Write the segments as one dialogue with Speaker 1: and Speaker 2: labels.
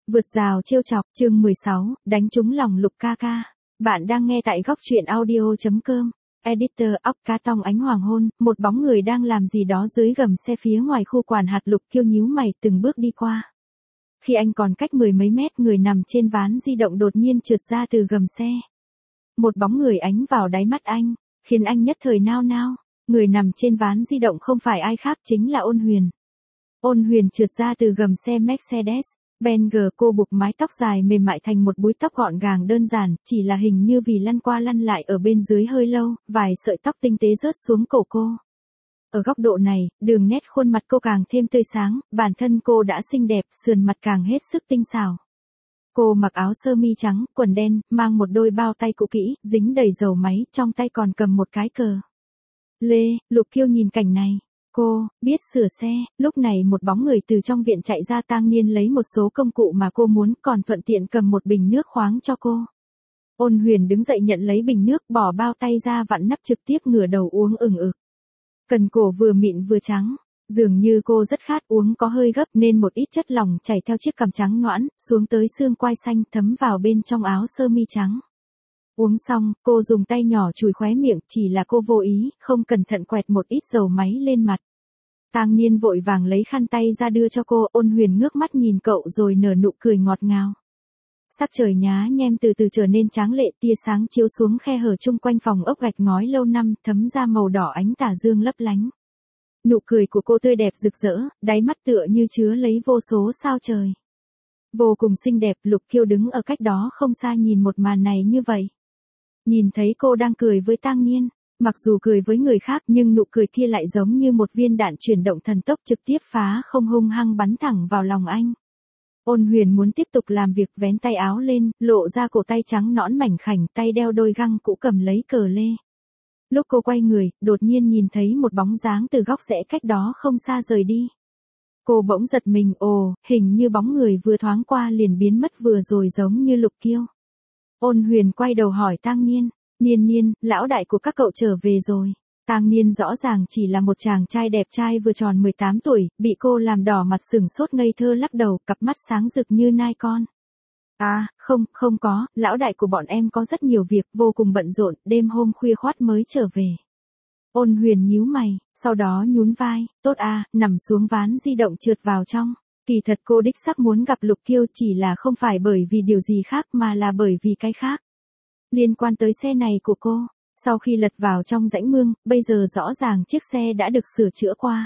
Speaker 1: Vượt rào trêu chọc, chương 16, đánh trúng lòng Lục ca ca. Bạn đang nghe tại góc truyện audio.com. Editor óc cá tong ánh hoàng hôn, một bóng người đang làm gì đó dưới gầm xe phía ngoài khu quản hạt. Lục Kiêu nhíu mày từng bước đi qua. Khi anh còn cách mười mấy mét, người nằm trên ván di động đột nhiên trượt ra từ gầm xe. Một bóng người ánh vào đáy mắt anh, khiến anh nhất thời nao nao. Người nằm trên ván di động không phải ai khác, chính là Ôn Huyền. Ôn Huyền trượt ra từ gầm xe Mercedes Benz, cô buộc mái tóc dài mềm mại thành một búi tóc gọn gàng đơn giản, chỉ là hình như vì lăn qua lăn lại ở bên dưới hơi lâu, vài sợi tóc tinh tế rớt xuống cổ cô. Ở góc độ này, đường nét khuôn mặt cô càng thêm tươi sáng, bản thân cô đã xinh đẹp, sườn mặt càng hết sức tinh xảo. Cô mặc áo sơ mi trắng, quần đen, mang một đôi bao tay cũ kỹ, dính đầy dầu máy, trong tay còn cầm một cái cờ lê. Lục Kiêu nhìn cảnh này. Cô biết sửa xe. Lúc này một bóng người từ trong viện chạy ra. Tang Niên lấy một số công cụ mà cô muốn, còn thuận tiện cầm một bình nước khoáng cho cô. Ôn Huyền đứng dậy nhận lấy bình nước, bỏ bao tay ra vặn nắp, trực tiếp ngửa đầu uống ừng ực. Cần cổ vừa mịn vừa trắng, dường như cô rất khát, uống có hơi gấp nên một ít chất lỏng chảy theo chiếc cằm trắng nõn xuống tới xương quai xanh, thấm vào bên trong áo sơ mi trắng. Uống xong, cô dùng tay nhỏ chùi khóe miệng, chỉ là cô vô ý, không cẩn thận quẹt một ít dầu máy lên mặt. Tang Niên vội vàng lấy khăn tay ra đưa cho cô. Ôn Huyền ngước mắt nhìn cậu rồi nở nụ cười ngọt ngào. Sắc trời nhá nhem từ từ trở nên tráng lệ, tia sáng chiếu xuống khe hở chung quanh phòng ốc gạch ngói lâu năm, thấm ra màu đỏ ánh tà dương lấp lánh. Nụ cười của cô tươi đẹp rực rỡ, đáy mắt tựa như chứa lấy vô số sao trời. Vô cùng xinh đẹp. Lục Kiêu đứng ở cách đó không xa nhìn một màn này như vậy. Nhìn thấy cô đang cười với Tang Niên, mặc dù cười với người khác nhưng nụ cười kia lại giống như một viên đạn chuyển động thần tốc, trực tiếp phá không, hung hăng bắn thẳng vào lòng anh. Ôn Huyền muốn tiếp tục làm việc, vén tay áo lên, lộ ra cổ tay trắng nõn mảnh khảnh, tay đeo đôi găng cũ cầm lấy cờ lê. Lúc cô quay người, đột nhiên nhìn thấy một bóng dáng từ góc rẽ cách đó không xa rời đi. Cô bỗng giật mình, hình như bóng người vừa thoáng qua liền biến mất vừa rồi giống như Lục Kiêu. Ôn Huyền quay đầu hỏi Tang Niên, Niên, lão đại của các cậu trở về rồi. Tang Niên rõ ràng chỉ là một chàng trai đẹp trai vừa tròn 18 tuổi, bị cô làm đỏ mặt sừng sốt ngây thơ lắc đầu, cặp mắt sáng rực như nai con. À, không có, lão đại của bọn em có rất nhiều việc, vô cùng bận rộn, đêm hôm khuya khoắt mới trở về. Ôn Huyền nhíu mày, sau đó nhún vai, tốt à, nằm xuống ván di động trượt vào trong. Kỳ thật cô đích xác muốn gặp Lục Kiêu, chỉ là không phải bởi vì điều gì khác mà là bởi vì cái khác. Liên quan tới xe này của cô, sau khi lật vào trong rãnh mương, bây giờ rõ ràng chiếc xe đã được sửa chữa qua.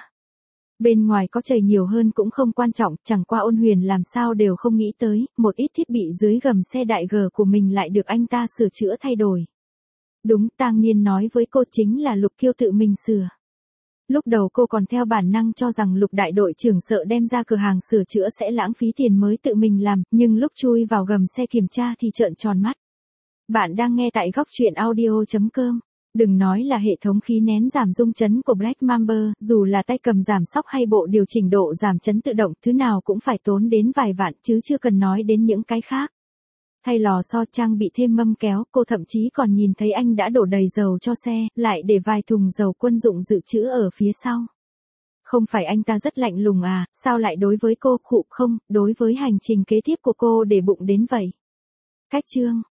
Speaker 1: Bên ngoài có chảy nhiều hơn cũng không quan trọng, chẳng qua Ôn Huyền làm sao đều không nghĩ tới, một ít thiết bị dưới gầm xe đại G của mình lại được anh ta sửa chữa thay đổi. Đúng, Tang Niên nói với cô, chính là Lục Kiêu tự mình sửa. Lúc đầu cô còn theo bản năng cho rằng Lục đại đội trưởng sợ đem ra cửa hàng sửa chữa sẽ lãng phí tiền mới tự mình làm, nhưng lúc chui vào gầm xe kiểm tra thì trợn tròn mắt. Bạn đang nghe tại góc truyện audio.com. Đừng nói là hệ thống khí nén giảm rung chấn của Black Mamba, dù là tay cầm giảm sóc hay bộ điều chỉnh độ giảm chấn tự động, thứ nào cũng phải tốn đến vài vạn, chứ chưa cần nói đến những cái khác. Thay lò xo, trang bị thêm mâm kéo, cô thậm chí còn nhìn thấy anh đã đổ đầy dầu cho xe, lại để vài thùng dầu quân dụng dự trữ ở phía sau. Không phải anh ta rất lạnh lùng à, sao lại đối với cô, không, đối với hành trình kế tiếp của cô để bụng đến vậy. Cách chương